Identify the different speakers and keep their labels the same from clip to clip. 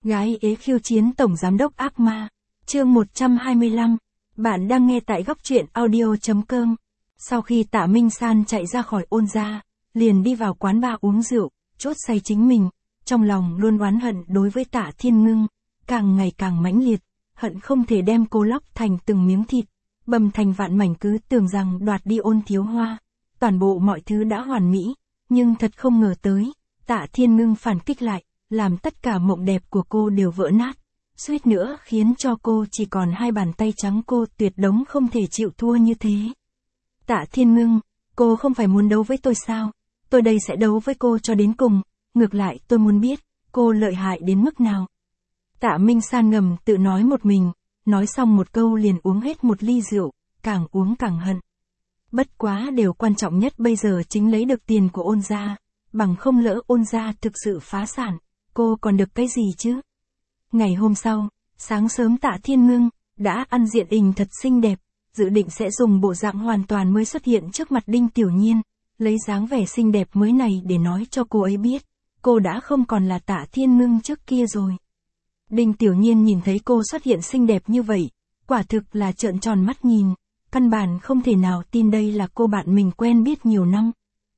Speaker 1: Gái ế khiêu chiến tổng giám đốc ác ma. Chương 125. Bạn đang nghe tại góc truyện audio.com. Sau khi Tạ Minh San chạy ra khỏi Ôn gia, liền đi vào quán bar uống rượu, chốt say chính mình, trong lòng luôn oán hận đối với Tạ Thiên Ngưng, càng ngày càng mãnh liệt, hận không thể đem cô lóc thành từng miếng thịt, bầm thành vạn mảnh, cứ tưởng rằng đoạt đi Ôn Thiếu Hoa, toàn bộ mọi thứ đã hoàn mỹ, nhưng thật không ngờ tới, Tạ Thiên Ngưng phản kích lại, làm tất cả mộng đẹp của cô đều vỡ nát, suýt nữa khiến cho cô chỉ còn hai bàn tay trắng. Cô tuyệt đống không thể chịu thua như thế. Tạ Thiên Ngưng, cô không phải muốn đấu với tôi sao? Tôi đây sẽ đấu với cô cho đến cùng, ngược lại tôi muốn biết, cô lợi hại đến mức nào. Tạ Minh San ngầm tự nói một mình, nói xong một câu liền uống hết một ly rượu, càng uống càng hận. Bất quá điều quan trọng nhất bây giờ chính lấy được tiền của Ôn gia, bằng không lỡ Ôn gia thực sự phá sản, cô còn được cái gì chứ? Ngày hôm sau, sáng sớm Tạ Thiên Ngưng đã ăn diện hình thật xinh đẹp, dự định sẽ dùng bộ dạng hoàn toàn mới xuất hiện trước mặt Đinh Tiểu Nhiên, lấy dáng vẻ xinh đẹp mới này để nói cho cô ấy biết, cô đã không còn là Tạ Thiên Ngưng trước kia rồi. Đinh Tiểu Nhiên nhìn thấy cô xuất hiện xinh đẹp như vậy, quả thực là trợn tròn mắt nhìn, căn bản không thể nào tin đây là cô bạn mình quen biết nhiều năm.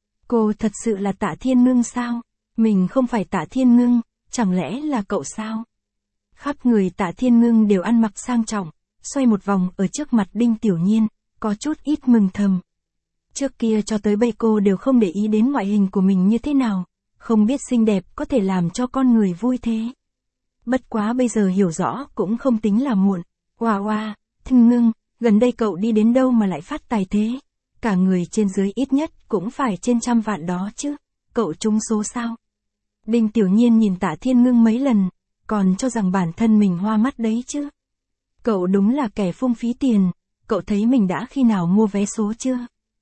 Speaker 1: Cô thật sự là Tạ Thiên Ngưng sao? Mình không phải Tạ Thiên Ngưng, chẳng lẽ là cậu sao? Khắp người Tạ Thiên Ngưng đều ăn mặc sang trọng, xoay một vòng ở trước mặt Đinh Tiểu Nhiên, có chút ít mừng thầm. Trước kia cho tới bây cô đều không để ý đến ngoại hình của mình như thế nào, không biết xinh đẹp có thể làm cho con người vui thế. Bất quá bây giờ hiểu rõ cũng không tính là muộn. Oa, Thiên Ngưng, gần đây cậu đi đến đâu mà lại phát tài thế? Cả người trên dưới ít nhất cũng phải trên 100 vạn đó chứ, cậu trúng số sao? Đinh Tiểu Nhiên nhìn Tạ Thiên Ngưng mấy lần, còn cho rằng bản thân mình hoa mắt đấy chứ. Cậu đúng là kẻ phung phí tiền, cậu thấy mình đã khi nào mua vé số chưa?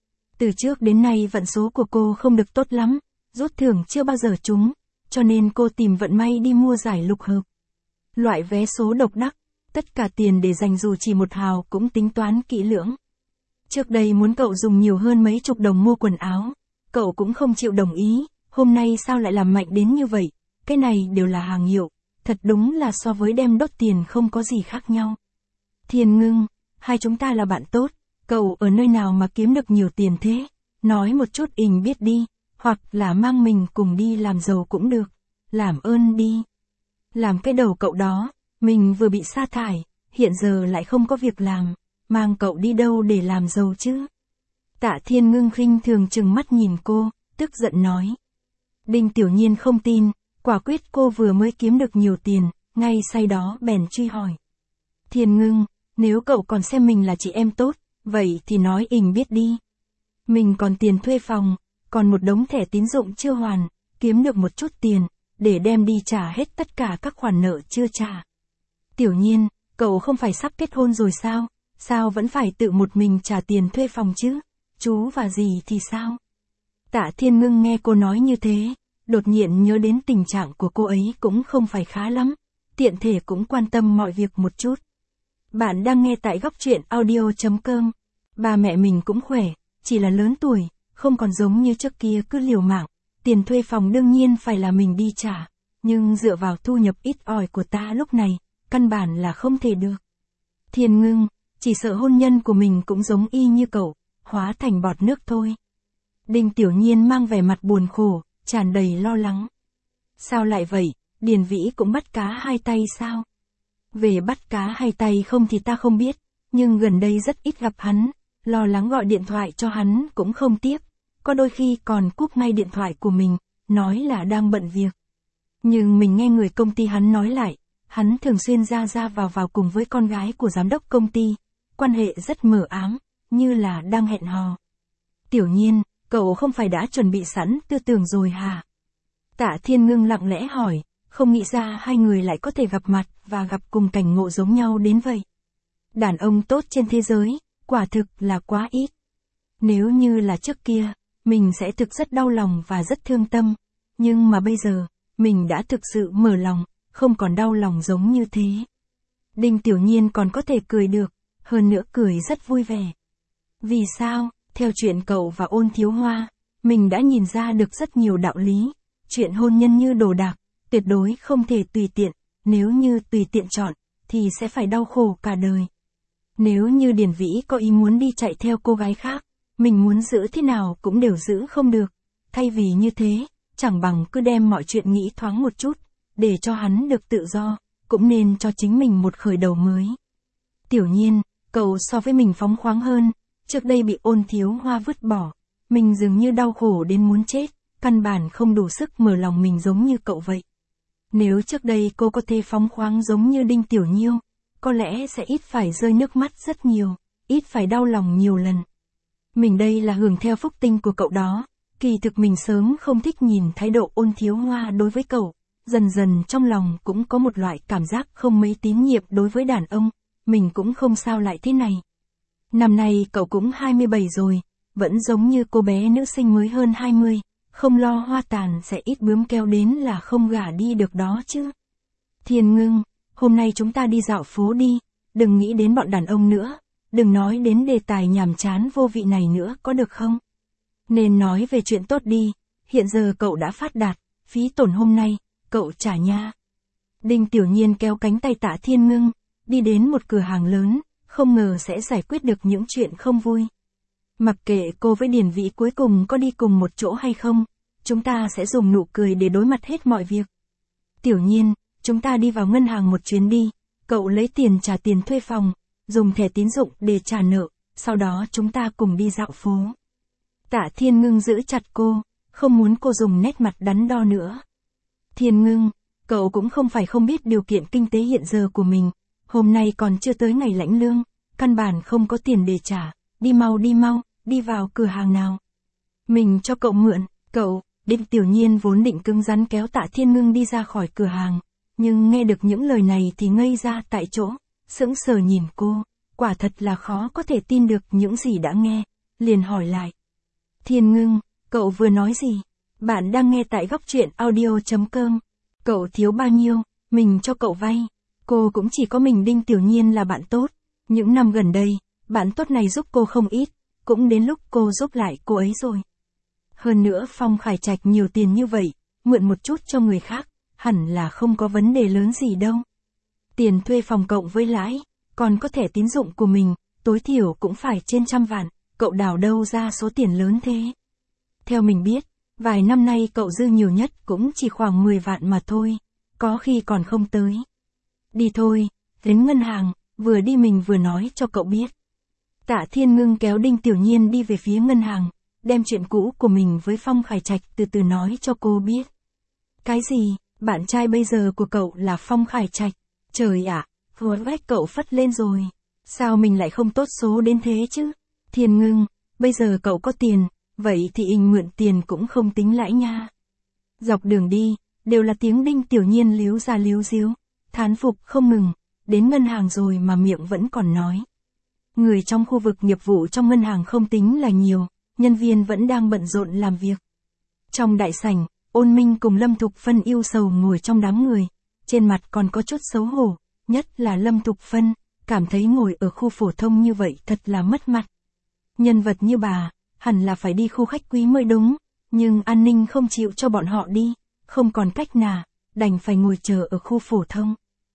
Speaker 1: Từ trước đến nay vận số của cô không được tốt lắm, rút thưởng chưa bao giờ trúng, cho nên cô tìm vận may đi mua giải lục hợp. Loại vé số độc đắc, tất cả tiền để dành dù chỉ một hào cũng tính toán kỹ lưỡng. Trước đây muốn cậu dùng nhiều hơn mấy chục đồng mua quần áo, cậu cũng không chịu đồng ý, hôm nay sao lại làm mạnh đến như vậy, cái này đều là hàng hiệu, thật đúng là so với đem đốt tiền không có gì khác nhau. Thiên Ngưng, hai chúng ta là bạn tốt, cậu ở nơi nào mà kiếm được nhiều tiền thế, nói một chút ình biết đi, hoặc là mang mình cùng đi làm giàu cũng được, làm ơn đi. Làm cái đầu cậu đó, mình vừa bị sa thải, hiện giờ lại không có việc làm, mang cậu đi đâu để làm giàu chứ? Tạ Thiên Ngưng khinh thường trừng mắt nhìn cô, tức giận nói. Đinh Tiểu Nhiên không tin, quả quyết cô vừa mới kiếm được nhiều tiền, ngay say đó bèn truy hỏi. Thiên Ngưng, nếu cậu còn xem mình là chị em tốt, vậy thì nói ình biết đi. Mình còn tiền thuê phòng, còn một đống thẻ tín dụng chưa hoàn, kiếm được một chút tiền, để đem đi trả hết tất cả các khoản nợ chưa trả. Tiểu Nhiên, cậu không phải sắp kết hôn rồi sao? Sao vẫn phải tự một mình trả tiền thuê phòng chứ? Chú và dì thì sao? Tạ Thiên Ngưng nghe cô nói như thế, đột nhiên nhớ đến tình trạng của cô ấy cũng không phải khá lắm, tiện thể cũng quan tâm mọi việc một chút. Bạn đang nghe tại góc truyện audio.com. Ba mẹ mình cũng khỏe, chỉ là lớn tuổi, không còn giống như trước kia cứ liều mạng, tiền thuê phòng đương nhiên phải là mình đi trả, nhưng dựa vào thu nhập ít ỏi của ta lúc này, căn bản là không thể được. Thiên Ngưng, chỉ sợ hôn nhân của mình cũng giống y như cậu, hóa thành bọt nước thôi. Đinh Tiểu Nhiên mang vẻ mặt buồn khổ, tràn đầy lo lắng. Sao lại vậy, Điền Vĩ cũng bắt cá hai tay sao? Về bắt cá hai tay không thì ta không biết, nhưng gần đây rất ít gặp hắn, lo lắng gọi điện thoại cho hắn cũng không tiếp, có đôi khi còn cúp ngay điện thoại của mình, nói là đang bận việc. Nhưng mình nghe người công ty hắn nói lại, hắn thường xuyên ra vào cùng với con gái của giám đốc công ty, quan hệ rất mờ ám, như là đang hẹn hò. Tiểu Nhiên, cậu không phải đã chuẩn bị sẵn tư tưởng rồi hả? Tạ Thiên Ngưng lặng lẽ hỏi, không nghĩ ra hai người lại có thể gặp mặt và gặp cùng cảnh ngộ giống nhau đến vậy. Đàn ông tốt trên thế giới, quả thực là quá ít. Nếu như là trước kia, mình sẽ thực rất đau lòng và rất thương tâm, nhưng mà bây giờ, mình đã thực sự mở lòng, không còn đau lòng giống như thế. Đinh Tiểu Nhiên còn có thể cười được, hơn nữa cười rất vui vẻ. Vì sao, theo chuyện cậu và Ôn Thiếu Hoa, mình đã nhìn ra được rất nhiều đạo lý, chuyện hôn nhân như đồ đạc, tuyệt đối không thể tùy tiện, nếu như tùy tiện chọn, thì sẽ phải đau khổ cả đời. Nếu như Điền Vĩ có ý muốn đi chạy theo cô gái khác, mình muốn giữ thế nào cũng đều giữ không được. Thay vì như thế, chẳng bằng cứ đem mọi chuyện nghĩ thoáng một chút, để cho hắn được tự do, cũng nên cho chính mình một khởi đầu mới. Tiểu Nhiên, cậu so với mình phóng khoáng hơn, trước đây bị Ôn Thiếu Hoa vứt bỏ, mình dường như đau khổ đến muốn chết, căn bản không đủ sức mở lòng mình giống như cậu vậy. Nếu trước đây cô có thể phóng khoáng giống như Đinh Tiểu Nhiêu, có lẽ sẽ ít phải rơi nước mắt rất nhiều, ít phải đau lòng nhiều lần. Mình đây là hưởng theo phúc tinh của cậu đó, kỳ thực mình sớm không thích nhìn thái độ Ôn Thiếu Hoa đối với cậu, dần dần trong lòng cũng có một loại cảm giác không mấy tín nhiệm đối với đàn ông, mình cũng không sao lại thế này. Năm nay cậu cũng 27 rồi, vẫn giống như cô bé nữ sinh mới hơn 20, không lo hoa tàn sẽ ít bướm keo đến là không gả đi được đó chứ. Thiên Ngưng, hôm nay chúng ta đi dạo phố đi, đừng nghĩ đến bọn đàn ông nữa, đừng nói đến đề tài nhàm chán vô vị này nữa có được không? Nên nói về chuyện tốt đi, hiện giờ cậu đã phát đạt, phí tổn hôm nay, cậu trả nha. Đinh Tiểu Nhiên kéo cánh tay Tạ Thiên Ngưng, đi đến một cửa hàng lớn, không ngờ sẽ giải quyết được những chuyện không vui. Mặc kệ cô với Điền Vĩ cuối cùng có đi cùng một chỗ hay không, chúng ta sẽ dùng nụ cười để đối mặt hết mọi việc. Tiểu Nhiên, chúng ta đi vào ngân hàng một chuyến đi, cậu lấy tiền trả tiền thuê phòng, dùng thẻ tín dụng để trả nợ, sau đó chúng ta cùng đi dạo phố. Tạ Thiên Ngưng giữ chặt cô, không muốn cô dùng nét mặt đắn đo nữa. Thiên Ngưng, cậu cũng không phải không biết điều kiện kinh tế hiện giờ của mình, hôm nay còn chưa tới ngày lãnh lương, căn bản không có tiền để trả, đi mau, đi vào cửa hàng nào. Mình cho cậu mượn, cậu. Đinh Tiểu Nhiên vốn định cứng rắn kéo Tạ Thiên Ngưng đi ra khỏi cửa hàng, nhưng nghe được những lời này thì ngây ra tại chỗ, sững sờ nhìn cô, quả thật là khó có thể tin được những gì đã nghe, liền hỏi lại. Thiên Ngưng, cậu vừa nói gì? Bạn đang nghe tại góc truyện audio.com. Cậu thiếu bao nhiêu, mình cho cậu vay. Cô cũng chỉ có mình Đinh Tiểu Nhiên là bạn tốt. Những năm gần đây, bạn tốt này giúp cô không ít, cũng đến lúc cô giúp lại cô ấy rồi. Hơn nữa Phong Khải Trạch nhiều tiền như vậy, mượn một chút cho người khác, hẳn là không có vấn đề lớn gì đâu. Tiền thuê phòng cộng với lãi, còn có thẻ tín dụng của mình, tối thiểu cũng phải trên 100 vạn, cậu đào đâu ra số tiền lớn thế? Theo mình biết, vài năm nay cậu dư nhiều nhất cũng chỉ khoảng 10 vạn mà thôi, có khi còn không tới. Đi thôi, đến ngân hàng, vừa đi mình vừa nói cho cậu biết. Tạ Thiên Ngưng kéo Đinh Tiểu Nhiên đi về phía ngân hàng, đem chuyện cũ của mình với Phong Khải Trạch từ từ nói cho cô biết. Cái gì, bạn trai bây giờ của cậu là Phong Khải Trạch? Trời ạ, vừa vách cậu phất lên rồi. Sao mình lại không tốt số đến thế chứ? Thiên Ngưng, bây giờ cậu có tiền, vậy thì anh mượn tiền cũng không tính lãi nha. Dọc đường đi, đều là tiếng Đinh Tiểu Nhiên líu ra líu díu, thán phục không ngừng, đến ngân hàng rồi mà miệng vẫn còn nói. Người trong khu vực nghiệp vụ trong ngân hàng không tính là nhiều, nhân viên vẫn đang bận rộn làm việc. Trong đại sảnh, Ôn Minh cùng Lâm Thục Phân yêu sầu ngồi trong đám người, trên mặt còn có chút xấu hổ, nhất là Lâm Thục Phân, cảm thấy ngồi ở khu phổ thông như vậy thật là mất mặt. Nhân vật như bà, hẳn là phải đi khu khách quý mới đúng, nhưng an ninh không chịu cho bọn họ đi, không còn cách nào, đành phải ngồi chờ ở khu phổ thông.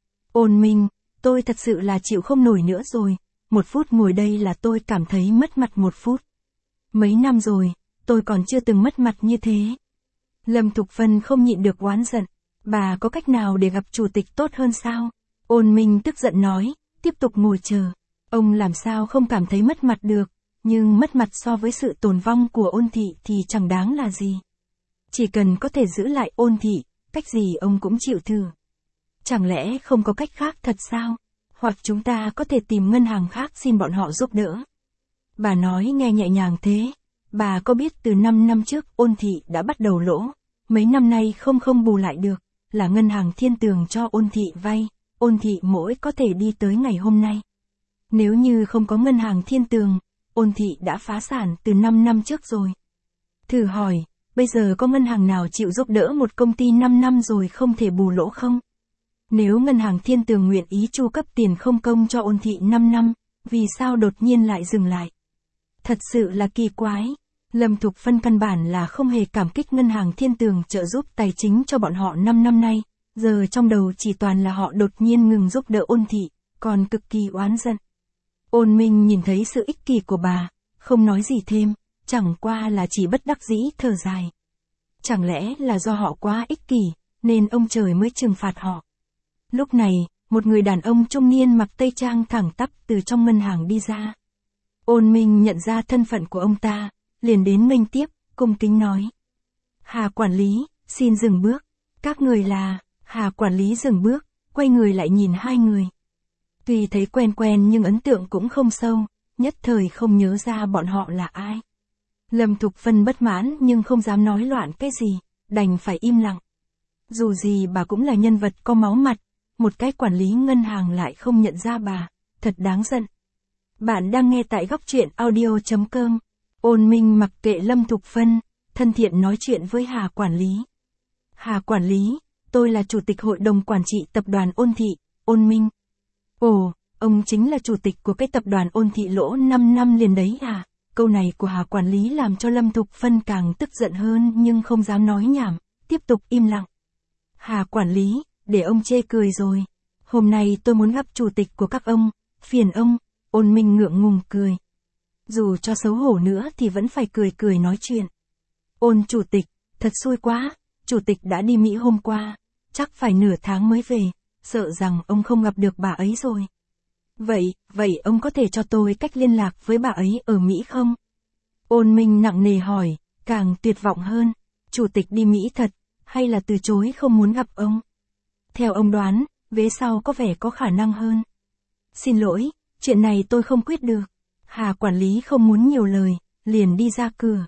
Speaker 1: Ôn Minh, tôi thật sự là chịu không nổi nữa rồi, 1 phút ngồi đây là tôi cảm thấy mất mặt 1 phút. Mấy năm rồi, tôi còn chưa từng mất mặt như thế. Lâm Thục Phân không nhịn được oán giận, bà có cách nào để gặp chủ tịch tốt hơn sao? Ôn Minh tức giận nói, tiếp tục ngồi chờ. Ông làm sao không cảm thấy mất mặt được, nhưng mất mặt so với sự tồn vong của Ôn thị thì chẳng đáng là gì. Chỉ cần có thể giữ lại Ôn thị, cách gì ông cũng chịu thử. Chẳng lẽ không có cách khác thật sao? Hoặc chúng ta có thể tìm ngân hàng khác xin bọn họ giúp đỡ. Bà nói nghe nhẹ nhàng thế, bà có biết từ 5 năm trước Ôn thị đã bắt đầu lỗ, mấy năm nay không bù lại được, là ngân hàng Thiên Tường cho Ôn thị vay, Ôn thị mỗi có thể đi tới ngày hôm nay. Nếu như không có ngân hàng Thiên Tường, Ôn thị đã phá sản từ 5 năm trước rồi. Thử hỏi, bây giờ có ngân hàng nào chịu giúp đỡ một công ty 5 năm rồi không thể bù lỗ không? Nếu ngân hàng Thiên Tường nguyện ý chu cấp tiền không công cho Ôn thị 5 năm, vì sao đột nhiên lại dừng lại? Thật sự là kỳ quái. Lâm Thục Phân căn bản là không hề cảm kích ngân hàng Thiên Tường trợ giúp tài chính cho bọn họ 5 năm nay, giờ trong đầu chỉ toàn là họ đột nhiên ngừng giúp đỡ Ôn thị, còn cực kỳ oán giận. Ôn Minh nhìn thấy sự ích kỷ của bà, không nói gì thêm, chẳng qua là chỉ bất đắc dĩ thở dài. Chẳng lẽ là do họ quá ích kỷ, nên ông trời mới trừng phạt họ. Lúc này, một người đàn ông trung niên mặc tây trang thẳng tắp từ trong ngân hàng đi ra. Ôn Minh nhận ra thân phận của ông ta, liền đến nghênh tiếp, cung kính nói. Hà quản lý, xin dừng bước. Các người là... Hà quản lý dừng bước, quay người lại nhìn hai người. Tuy thấy quen quen nhưng ấn tượng cũng không sâu, nhất thời không nhớ ra bọn họ là ai. Lâm Thục Vân bất mãn nhưng không dám nói loạn cái gì, đành phải im lặng. Dù gì bà cũng là nhân vật có máu mặt, một cái quản lý ngân hàng lại không nhận ra bà, thật đáng giận. Bạn đang nghe tại góc truyện audio.com. Ôn Minh mặc kệ Lâm Thục Vân, thân thiện nói chuyện với Hà quản lý. Hà quản lý, tôi là chủ tịch hội đồng quản trị tập đoàn Ôn thị, Ôn Minh. Ồ, ông chính là chủ tịch của cái tập đoàn Ôn thị lỗ 5 năm liền đấy à? Câu này của Hà quản lý làm cho Lâm Thục Vân càng tức giận hơn nhưng không dám nói nhảm, tiếp tục im lặng. Hà quản lý, để ông chê cười rồi. Hôm nay tôi muốn gặp chủ tịch của các ông, phiền ông. Ôn Minh ngượng ngùng cười. Dù cho xấu hổ nữa thì vẫn phải cười nói chuyện. Ôn chủ tịch, thật xui quá, chủ tịch đã đi Mỹ hôm qua, chắc phải nửa tháng mới về, sợ rằng ông không gặp được bà ấy rồi. Vậy ông có thể cho tôi cách liên lạc với bà ấy ở Mỹ không? Ôn Minh nặng nề hỏi, càng tuyệt vọng hơn, chủ tịch đi Mỹ thật, hay là từ chối không muốn gặp ông? Theo ông đoán, vế sau có vẻ có khả năng hơn. Xin lỗi, chuyện này tôi không quyết được. Hà quản lý không muốn nhiều lời, liền đi ra cửa.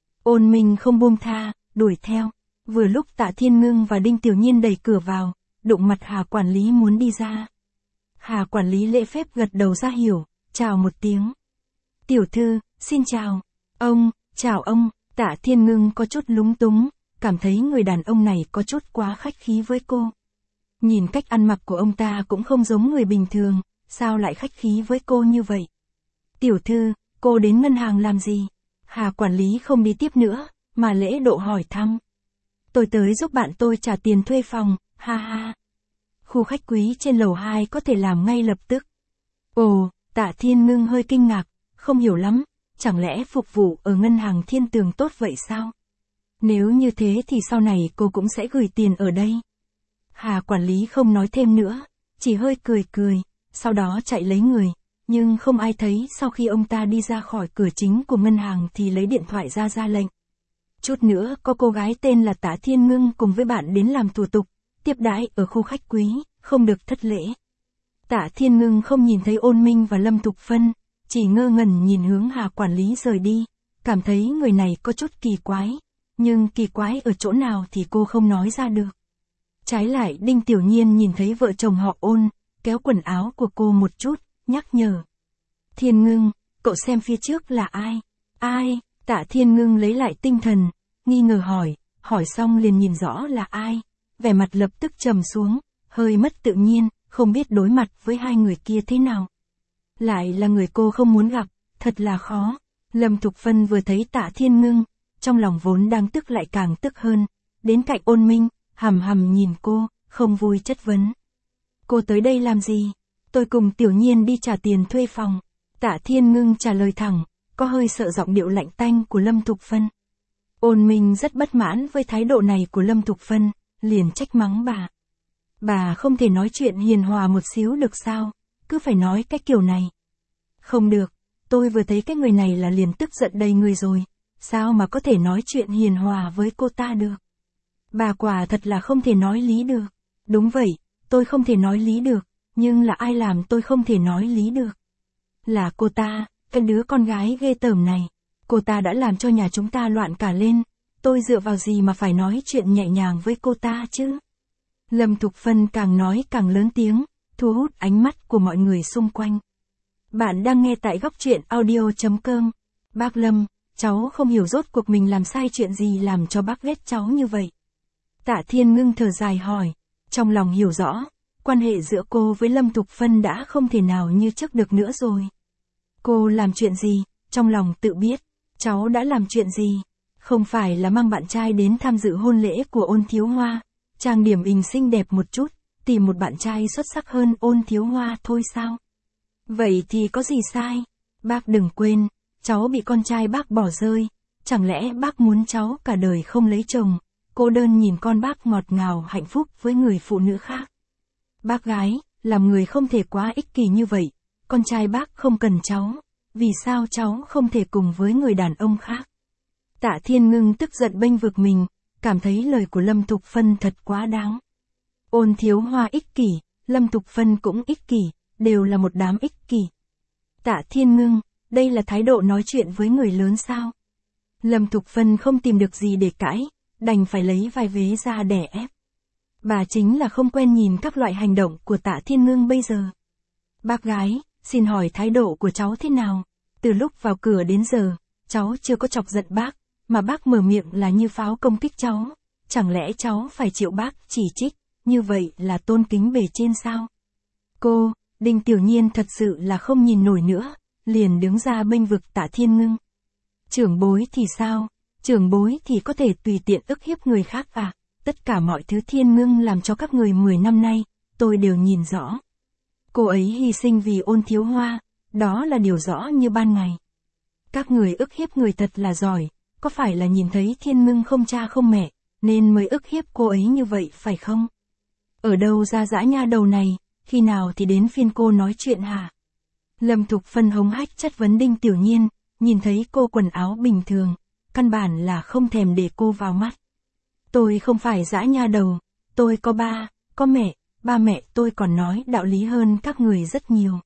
Speaker 1: Ôn Minh không buông tha, đuổi theo. Vừa lúc Tạ Thiên Ngưng và Đinh Tiểu Nhiên đẩy cửa vào, đụng mặt Hà quản lý muốn đi ra. Hà quản lý lễ phép gật đầu ra hiểu, chào một tiếng. Tiểu thư, xin chào. Ông, chào ông. Tạ Thiên Ngưng có chút lúng túng, cảm thấy người đàn ông này có chút quá khách khí với cô. Nhìn cách ăn mặc của ông ta cũng không giống người bình thường, sao lại khách khí với cô như vậy? Tiểu thư, cô đến ngân hàng làm gì? Hà quản lý không đi tiếp nữa, mà lễ độ hỏi thăm. Tôi tới giúp bạn tôi trả tiền thuê phòng, ha ha. Khu khách quý trên lầu 2 có thể làm ngay lập tức. Ồ, Tạ Thiên Ngưng hơi kinh ngạc, không hiểu lắm, chẳng lẽ phục vụ ở ngân hàng Thiên Tường tốt vậy sao? Nếu như thế thì sau này cô cũng sẽ gửi tiền ở đây. Hà quản lý không nói thêm nữa, chỉ hơi cười, sau đó chạy lấy người, nhưng không ai thấy sau khi ông ta đi ra khỏi cửa chính của ngân hàng thì lấy điện thoại ra lệnh. Chút nữa có cô gái tên là Tạ Thiên Ngưng cùng với bạn đến làm thủ tục, tiếp đãi ở khu khách quý, không được thất lễ. Tạ Thiên Ngưng không nhìn thấy Ôn Minh và Lâm Thục Vân, chỉ ngơ ngẩn nhìn hướng Hà quản lý rời đi, cảm thấy người này có chút kỳ quái, nhưng kỳ quái ở chỗ nào thì cô không nói ra được. Trái lại Đinh Tiểu Nhiên nhìn thấy vợ chồng họ Ôn, kéo quần áo của cô một chút, nhắc nhở. Thiên Ngưng, cậu xem phía trước là ai? Ai? Tạ Thiên Ngưng lấy lại tinh thần, nghi ngờ hỏi xong liền nhìn rõ là ai. Vẻ mặt lập tức trầm xuống, hơi mất tự nhiên, không biết đối mặt với hai người kia thế nào. Lại là người cô không muốn gặp, thật là khó. Lâm Thục Vân vừa thấy Tạ Thiên Ngưng, trong lòng vốn đang tức lại càng tức hơn, đến cạnh Ôn Minh, hằm nhìn cô, không vui chất vấn. Cô tới đây làm gì? Tôi cùng Tiểu Nhiên đi trả tiền thuê phòng. Tạ Thiên Ngưng trả lời thẳng, có hơi sợ giọng điệu lạnh tanh của Lâm Thục Vân. Ôn Minh rất bất mãn với thái độ này của Lâm Thục Vân, liền trách mắng bà. Bà không thể nói chuyện hiền hòa một xíu được sao, cứ phải nói cái kiểu này. Không được, tôi vừa thấy cái người này là liền tức giận đầy người rồi, sao mà có thể nói chuyện hiền hòa với cô ta được. Bà quả thật là không thể nói lý được. Đúng vậy, tôi không thể nói lý được, nhưng là ai làm tôi không thể nói lý được. Là cô ta, cái đứa con gái ghê tởm này. Cô ta đã làm cho nhà chúng ta loạn cả lên, tôi dựa vào gì mà phải nói chuyện nhẹ nhàng với cô ta chứ? Lâm Thục Vân càng nói càng lớn tiếng, thu hút ánh mắt của mọi người xung quanh. Bạn đang nghe tại góc truyện audio.com. Bác Lâm, cháu không hiểu rốt cuộc mình làm sai chuyện gì làm cho bác ghét cháu như vậy. Tạ Thiên Ngưng thở dài hỏi, trong lòng hiểu rõ, quan hệ giữa cô với Lâm Thục Vân đã không thể nào như trước được nữa rồi. Cô làm chuyện gì, trong lòng tự biết, cháu đã làm chuyện gì, không phải là mang bạn trai đến tham dự hôn lễ của Ôn Thiếu Hoa, trang điểm hình xinh đẹp một chút, tìm một bạn trai xuất sắc hơn Ôn Thiếu Hoa thôi sao? Vậy thì có gì sai? Bác đừng quên, cháu bị con trai bác bỏ rơi, chẳng lẽ bác muốn cháu cả đời không lấy chồng, cô đơn nhìn con bác ngọt ngào hạnh phúc với người phụ nữ khác? Bác gái, làm người không thể quá ích kỷ như vậy, con trai bác không cần cháu, vì sao cháu không thể cùng với người đàn ông khác? Tạ Thiên Ngưng tức giận bênh vực mình, cảm thấy lời của Lâm Thục Phân thật quá đáng. Ôn Thiếu Hoa ích kỷ, Lâm Thục Phân cũng ích kỷ, đều là một đám ích kỷ. Tạ Thiên Ngưng, đây là thái độ nói chuyện với người lớn sao? Lâm Thục Phân không tìm được gì để cãi, đành phải lấy vai vế ra đè ép. Bà chính là không quen nhìn các loại hành động của Tạ Thiên Ngưng bây giờ. Bác gái, xin hỏi thái độ của cháu thế nào? Từ lúc vào cửa đến giờ, cháu chưa có chọc giận bác, mà bác mở miệng là như pháo công kích cháu. Chẳng lẽ cháu phải chịu bác chỉ trích, như vậy là tôn kính bề trên sao? Cô, Đinh Tiểu Nhiên thật sự là không nhìn nổi nữa, liền đứng ra bênh vực Tạ Thiên Ngưng. Trưởng bối thì sao? Trưởng bối thì có thể tùy tiện ức hiếp người khác à? Tất cả mọi thứ Thiên Ngưng làm cho các người 10 năm nay, tôi đều nhìn rõ. Cô ấy hy sinh vì Ôn Thiếu Hoa, đó là điều rõ như ban ngày. Các người ức hiếp người thật là giỏi, có phải là nhìn thấy Thiên Ngưng không cha không mẹ, nên mới ức hiếp cô ấy như vậy phải không? Ở đâu ra dã nha đầu này, khi nào thì đến phiên cô nói chuyện hả? Lâm Thục Phân hống hách chất vấn Đinh Tiểu Nhiên, nhìn thấy cô quần áo bình thường, căn bản là không thèm để cô vào mắt. Tôi không phải dã nha đầu, tôi có ba, có mẹ, ba mẹ tôi còn nói đạo lý hơn các người rất nhiều.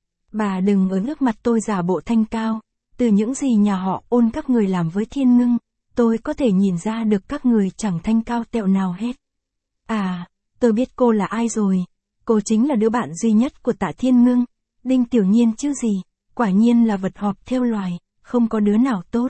Speaker 1: Bà đừng ở nước mặt tôi giả bộ thanh cao, từ những gì nhà họ Ôn các người làm với Thiên Ngưng, tôi có thể nhìn ra được các người chẳng thanh cao tẹo nào hết. À, tôi biết cô là ai rồi, cô chính là đứa bạn duy nhất của Tạ Thiên Ngưng, Đinh Tiểu Nhiên chứ gì, quả nhiên là vật họp theo loài, không có đứa nào tốt.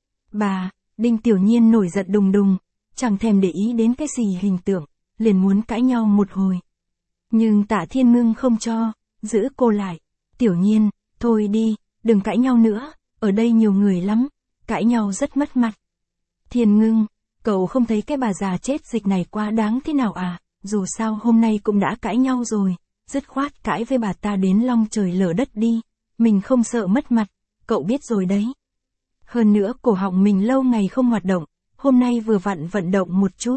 Speaker 1: Bà, Đinh Tiểu Nhiên nổi giận đùng đùng, chẳng thèm để ý đến cái gì hình tượng, liền muốn cãi nhau một hồi. Nhưng Tạ Thiên Ngưng không cho, giữ cô lại. Tiểu Nhiên, thôi đi, đừng cãi nhau nữa, ở đây nhiều người lắm, cãi nhau rất mất mặt. Thiên Ngưng, cậu không thấy cái bà già chết dịch này quá đáng thế nào à, dù sao hôm nay cũng đã cãi nhau rồi, dứt khoát cãi với bà ta đến long trời lở đất đi, mình không sợ mất mặt, cậu biết rồi đấy. Hơn nữa cổ họng mình lâu ngày không hoạt động, hôm nay vừa vặn vận động một chút.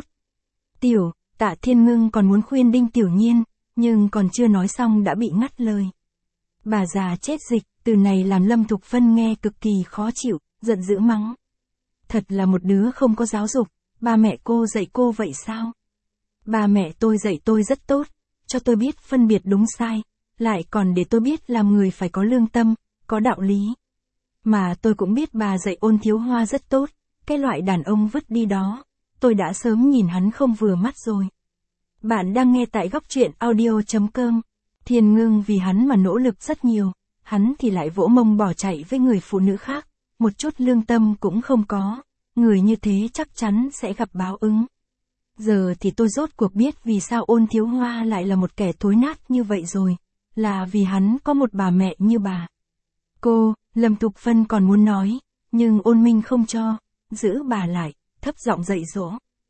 Speaker 1: Tạ Thiên Ngưng còn muốn khuyên Đinh Tiểu Nhiên, nhưng còn chưa nói xong đã bị ngắt lời. Bà già chết dịch, từ này làm Lâm Thục Phân nghe cực kỳ khó chịu, giận dữ mắng. Thật là một đứa không có giáo dục, ba mẹ cô dạy cô vậy sao? Ba mẹ tôi dạy tôi rất tốt, cho tôi biết phân biệt đúng sai, lại còn để tôi biết làm người phải có lương tâm, có đạo lý. Mà tôi cũng biết bà dạy Ôn Thiếu Hoa rất tốt, cái loại đàn ông vứt đi đó, tôi đã sớm nhìn hắn không vừa mắt rồi. Bạn đang nghe tại góc truyện audio.com. Thiên Ngưng vì hắn mà nỗ lực rất nhiều, hắn thì lại vỗ mông bỏ chạy với người phụ nữ khác, một chút lương tâm cũng không có, người như thế chắc chắn sẽ gặp báo ứng. Giờ thì tôi rốt cuộc biết vì sao Ôn Thiếu Hoa lại là một kẻ thối nát như vậy rồi, là vì hắn có một bà mẹ như bà. Cô, Lâm Thục Phân còn muốn nói, nhưng Ôn Minh không cho, giữ bà lại, thấp giọng dạy dỗ.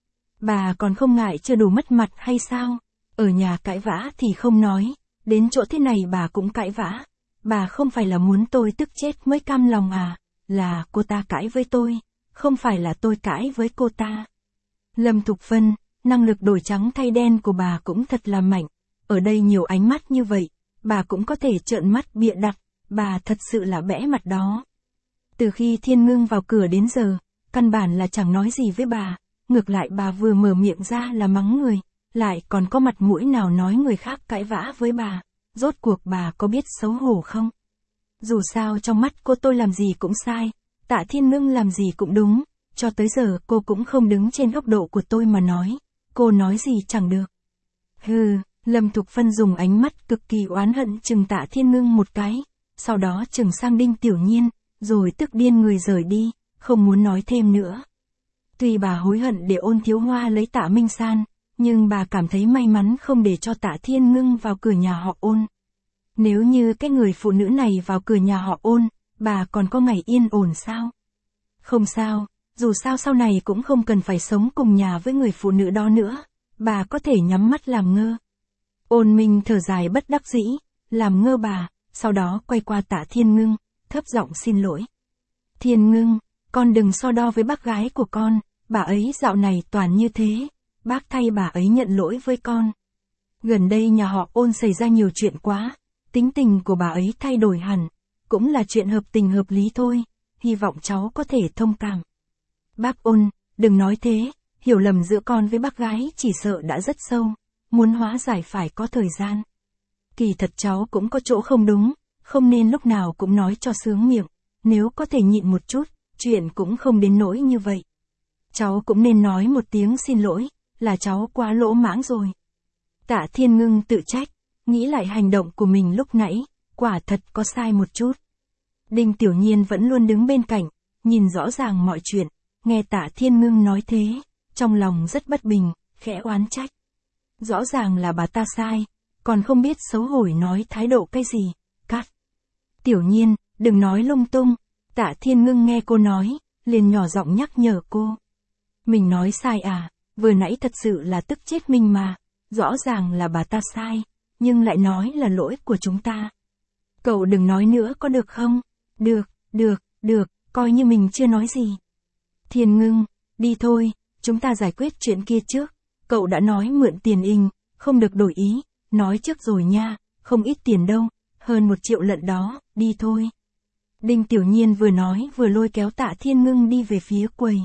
Speaker 1: Bà còn không ngại chưa đủ mất mặt hay sao? Ở nhà cãi vã thì không nói, đến chỗ thế này bà cũng cãi vã. Bà không phải là muốn tôi tức chết mới cam lòng à, là cô ta cãi với tôi, không phải là tôi cãi với cô ta. Lâm Thục Phân, năng lực đổi trắng thay đen của bà cũng thật là mạnh, ở đây nhiều ánh mắt như vậy, bà cũng có thể trợn mắt bịa đặt, bà thật sự là bẽ mặt đó. Từ khi Thiên Ngưng vào cửa đến giờ, căn bản là chẳng nói gì với bà, ngược lại bà vừa mở miệng ra là mắng người, lại còn có mặt mũi nào nói người khác cãi vã với bà, rốt cuộc bà có biết xấu hổ không? Dù sao trong mắt cô tôi làm gì cũng sai, Tạ Thiên Ngưng làm gì cũng đúng, cho tới giờ cô cũng không đứng trên góc độ của tôi mà nói, cô nói gì chẳng được. Hừ, Lâm Thục Phân dùng ánh mắt cực kỳ oán hận chừng Tạ Thiên Ngưng một cái, sau đó chừng sang Đinh Tiểu Nhiên, rồi tức điên người rời đi, không muốn nói thêm nữa. Tuy bà hối hận để Ôn Thiếu Hoa lấy Tạ Minh San, nhưng bà cảm thấy may mắn không để cho Tạ Thiên Ngưng vào cửa nhà họ Ôn. Nếu như cái người phụ nữ này vào cửa nhà họ Ôn, bà còn có ngày yên ổn sao? Không sao, dù sao sau này cũng không cần phải sống cùng nhà với người phụ nữ đó nữa, bà có thể nhắm mắt làm ngơ. Ôn Minh thở dài bất đắc dĩ, làm ngơ bà, sau đó quay qua Tạ Thiên Ngưng, thấp giọng xin lỗi. Thiên Ngưng, con đừng so đo với bác gái của con, bà ấy dạo này toàn như thế, bác thay bà ấy nhận lỗi với con. Gần đây nhà họ Ôn xảy ra nhiều chuyện quá, tính tình của bà ấy thay đổi hẳn, cũng là chuyện hợp tình hợp lý thôi, hy vọng cháu có thể thông cảm. Bác Ôn, đừng nói thế, hiểu lầm giữa con với bác gái chỉ sợ đã rất sâu, muốn hóa giải phải có thời gian. Kỳ thật cháu cũng có chỗ không đúng, không nên lúc nào cũng nói cho sướng miệng, nếu có thể nhịn một chút, chuyện cũng không đến nỗi như vậy. Cháu cũng nên nói một tiếng xin lỗi, là cháu quá lỗ mãng rồi. Tạ Thiên Ngưng tự trách, nghĩ lại hành động của mình lúc nãy, quả thật có sai một chút. Đinh Tiểu Nhiên vẫn luôn đứng bên cạnh, nhìn rõ ràng mọi chuyện, nghe Tạ Thiên Ngưng nói thế, trong lòng rất bất bình, khẽ oán trách. Rõ ràng là bà ta sai, còn không biết xấu hổ nói thái độ cái gì, cắt. Tiểu Nhiên, đừng nói lung tung, Tạ Thiên Ngưng nghe cô nói, liền nhỏ giọng nhắc nhở cô. Mình nói sai à, vừa nãy thật sự là tức chết mình mà, rõ ràng là bà ta sai, nhưng lại nói là lỗi của chúng ta. Cậu đừng nói nữa có được không? Được, coi như mình chưa nói gì. Thiên Ngưng, đi thôi, chúng ta giải quyết chuyện kia trước, cậu đã nói mượn tiền in, không được đổi ý, nói trước rồi nha, không ít tiền đâu, hơn 1 triệu lận đó, đi thôi. Đinh Tiểu Nhiên vừa nói vừa lôi kéo Tạ Thiên Ngưng đi về phía quầy.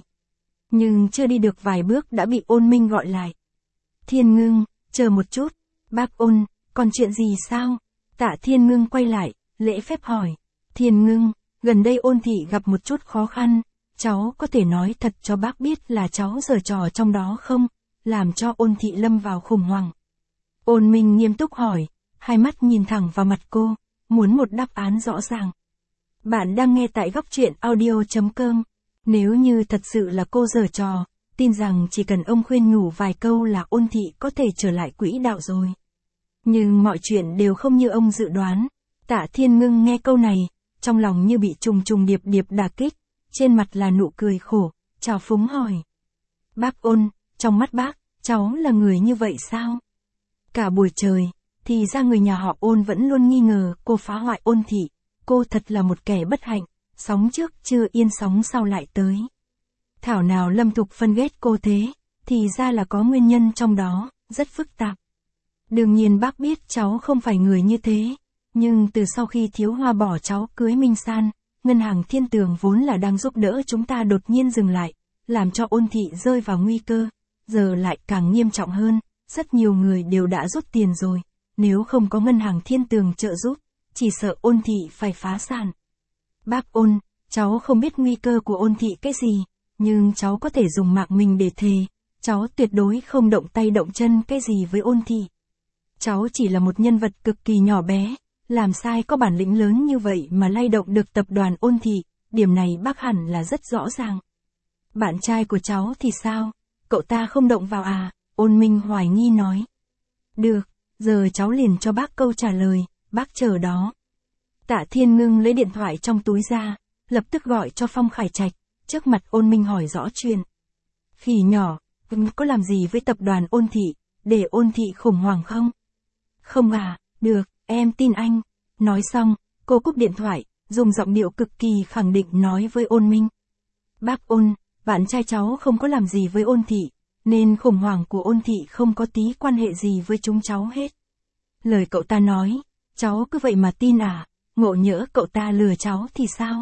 Speaker 1: Nhưng chưa đi được vài bước đã bị Ôn Minh gọi lại. Thiên Ngưng, chờ một chút, bác Ôn, còn chuyện gì sao? Tạ Thiên Ngưng quay lại, lễ phép hỏi. Thiên Ngưng, gần đây Ôn thị gặp một chút khó khăn, cháu có thể nói thật cho bác biết là cháu giở trò trong đó không, làm cho Ôn thị lâm vào khủng hoảng. Ôn Minh nghiêm túc hỏi, hai mắt nhìn thẳng vào mặt cô, muốn một đáp án rõ ràng. Bạn đang nghe tại góc truyện audio.com. Nếu như thật sự là cô giở trò, tin rằng chỉ cần ông khuyên nhủ vài câu là Ôn thị có thể trở lại quỹ đạo rồi. Nhưng mọi chuyện đều không như ông dự đoán. Tạ Thiên Ngưng nghe câu này, trong lòng như bị trùng trùng điệp điệp đả kích, trên mặt là nụ cười khổ, trào phúng hỏi. Bác Ôn, trong mắt bác, cháu là người như vậy sao? Cả buổi trời, thì ra người nhà họ Ôn vẫn luôn nghi ngờ cô phá hoại Ôn thị, cô thật là một kẻ bất hạnh, sóng trước chưa yên sóng sau lại tới. Thảo nào Lâm Thục Phân ghét cô thế, thì ra là có nguyên nhân trong đó, rất phức tạp. Đương nhiên bác biết cháu không phải người như thế, nhưng từ sau khi Thiếu Hoa bỏ cháu cưới Minh San, ngân hàng Thiên Tường vốn là đang giúp đỡ chúng ta đột nhiên dừng lại, làm cho Ôn thị rơi vào nguy cơ, giờ lại càng nghiêm trọng hơn, rất nhiều người đều đã rút tiền rồi, nếu không có ngân hàng Thiên Tường trợ giúp, chỉ sợ Ôn thị phải phá sản. Bác Ôn, cháu không biết nguy cơ của Ôn thị cái gì, nhưng cháu có thể dùng mạng mình để thề, cháu tuyệt đối không động tay động chân cái gì với Ôn thị. Cháu chỉ là một nhân vật cực kỳ nhỏ bé, làm sai có bản lĩnh lớn như vậy mà lay động được tập đoàn Ôn thị, điểm này bác hẳn là rất rõ ràng. Bạn trai của cháu thì sao, cậu ta không động vào à? Ôn Minh hoài nghi nói. Được, giờ cháu liền cho bác câu trả lời, bác chờ đó. Tạ Thiên Ngưng lấy điện thoại trong túi ra, lập tức gọi cho Phong Khải Trạch, trước mặt Ôn Minh hỏi rõ chuyện. Khỉ nhỏ, có làm gì với tập đoàn Ôn thị, để Ôn thị khủng hoảng không? Không à, được, em tin anh. Nói xong, cô cúp điện thoại, dùng giọng điệu cực kỳ khẳng định nói với Ôn Minh. Bác Ôn, bạn trai cháu không có làm gì với Ôn thị, nên khủng hoảng của Ôn thị không có tí quan hệ gì với chúng cháu hết. Lời cậu ta nói, cháu cứ vậy mà tin à, ngộ nhỡ cậu ta lừa cháu thì sao?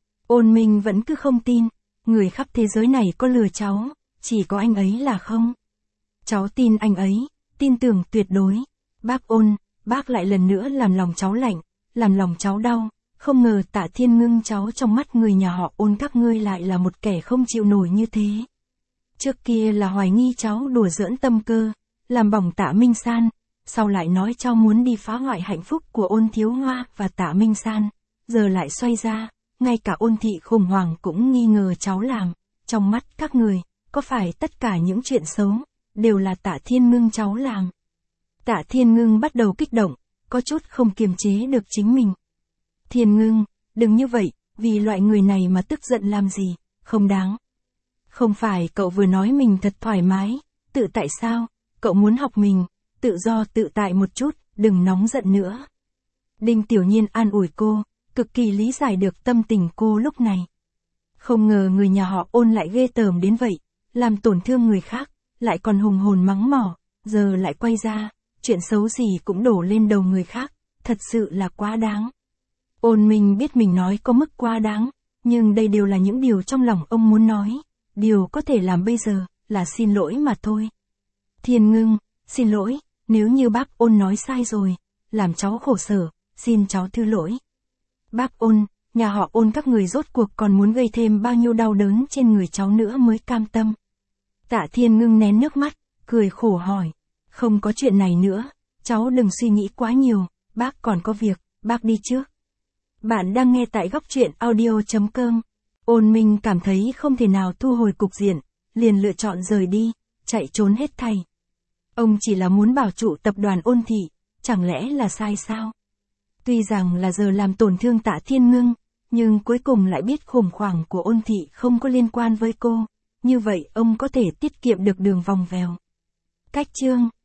Speaker 1: Ôn Minh vẫn cứ không tin, người khắp thế giới này có lừa cháu, chỉ có anh ấy là không. Cháu tin anh ấy, tin tưởng tuyệt đối. Bác Ôn, bác lại lần nữa làm lòng cháu lạnh, làm lòng cháu đau, không ngờ Tạ Thiên Ngưng cháu trong mắt người nhà họ Ôn các ngươi lại là một kẻ không chịu nổi như thế. Trước kia là hoài nghi cháu đùa giỡn tâm cơ, làm bỏng Tạ Minh San, sau lại nói cháu muốn đi phá hoại hạnh phúc của Ôn Thiếu Hoa và Tạ Minh San, giờ lại xoay ra, ngay cả Ôn thị khủng hoảng cũng nghi ngờ cháu làm, trong mắt các người, có phải tất cả những chuyện xấu, đều là Tạ Thiên Ngưng cháu làm. Tạ Thiên Ngưng bắt đầu kích động, có chút không kiềm chế được chính mình. Thiên Ngưng, đừng như vậy, vì loại người này mà tức giận làm gì, không đáng. Không phải cậu vừa nói mình thật thoải mái, tự tại sao, cậu muốn học mình, tự do tự tại một chút, đừng nóng giận nữa. Đinh Tiểu Nhiên an ủi cô, cực kỳ lý giải được tâm tình cô lúc này. Không ngờ người nhà họ Ôn lại ghê tởm đến vậy, làm tổn thương người khác, lại còn hùng hồn mắng mỏ, giờ lại quay ra, chuyện xấu gì cũng đổ lên đầu người khác, thật sự là quá đáng. Ôn Minh biết mình nói có mức quá đáng, nhưng đây đều là những điều trong lòng ông muốn nói, điều có thể làm bây giờ là xin lỗi mà thôi. Thiên Ngưng, xin lỗi, nếu như bác Ôn nói sai rồi, làm cháu khổ sở, xin cháu thứ lỗi. Bác Ôn, nhà họ Ôn các người rốt cuộc còn muốn gây thêm bao nhiêu đau đớn trên người cháu nữa mới cam tâm. Tạ Thiên Ngưng nén nước mắt, cười khổ hỏi, không có chuyện này nữa, cháu đừng suy nghĩ quá nhiều, bác còn có việc, bác đi trước. Bạn đang nghe tại góc truyện audio.com. Ôn Minh cảm thấy không thể nào thu hồi cục diện, liền lựa chọn rời đi, chạy trốn hết thảy. Ông chỉ là muốn bảo trụ tập đoàn Ôn thị, chẳng lẽ là sai sao? Tuy rằng là giờ làm tổn thương Tạ Thiên Ngưng, nhưng cuối cùng lại biết khủng hoảng của Ôn thị không có liên quan với cô, như vậy ông có thể tiết kiệm được đường vòng vèo. Cách chương